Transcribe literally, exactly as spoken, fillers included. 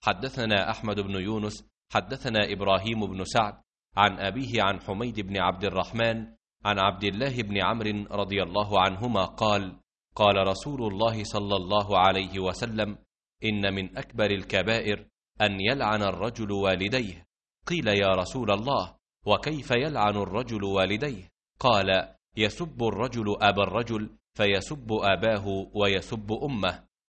حدثنا أحمد بن يونس حدثنا إبراهيم بن سعد عن أبيه عن حميد بن عبد الرحمن عن عبد الله بن عمرو رضي الله عنهما قال: قال رسول الله صلى الله عليه وسلم: إن من أكبر الكبائر أن يلعن الرجل والديه. قيل: يا رسول الله، وكيف يلعن الرجل والديه؟ قال: يسب الرجل أبا الرجل فيسب أباه ويسب أمه.